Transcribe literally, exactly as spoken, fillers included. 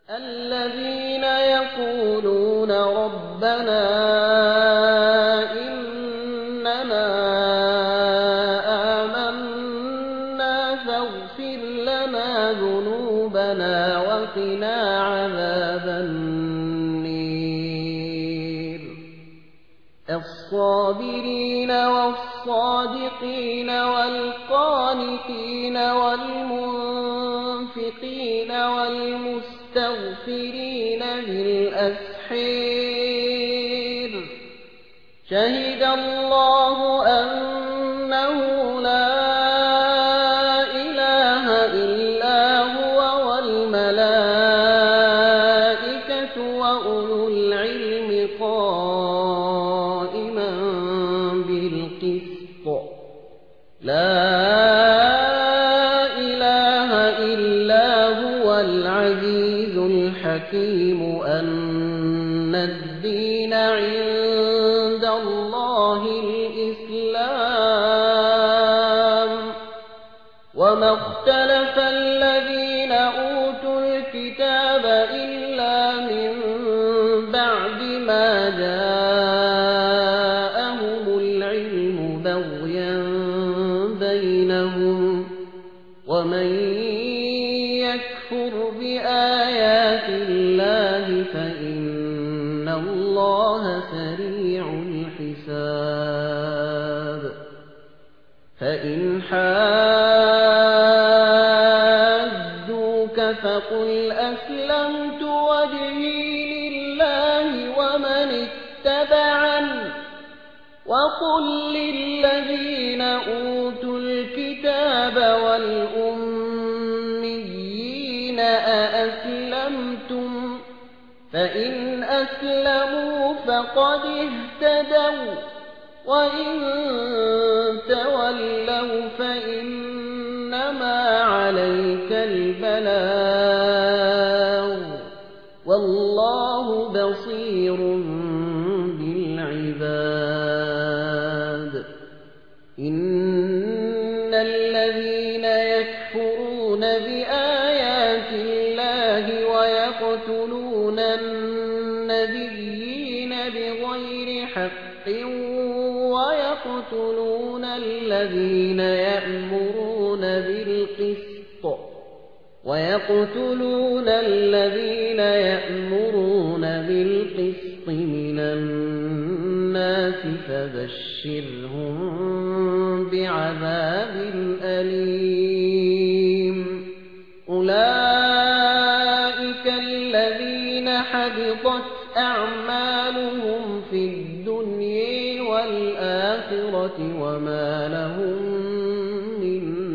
الذين يقولون ربنا إننا آمنا فاغفر لنا ذنوبنا وقنا عذاب النير الصابرين والصادقين والقانتين والمنفقين والمستغفرين بالأسحير شهد الله أنه لا إله إلا هو والملائكة وأولو العلم قائما بالقسط لا إله إلا هو العزيز الحكيم أن الدين عند الله الإسلام وما اختلف الذين أوتوا الكتاب إلا من بعد ما جاءهم العلم بغيا بينهم ومن يكفر بآيات الله فإن الله سريع الحساب فإن حاجوك فقل أسلمت وجهي لله ومن اتبعني وقل للذين أوتوا الكتاب والأميين أأسلمتم فإن أسلموا فقد اهتدوا وإن تولوا فإنما عليك البلاغ والله بصير بالعباد إن الذين يكفرون بآيات الله ويقتلون النبيين بغير حق ويقتلون الذين يأمرون بالقسط ويقتلون الذين يأمرون بالقسط من الناس فبشرهم بعذاب أليم أولئك الذين حبطت أعمالهم في الدنيا والآخرة وما لهم من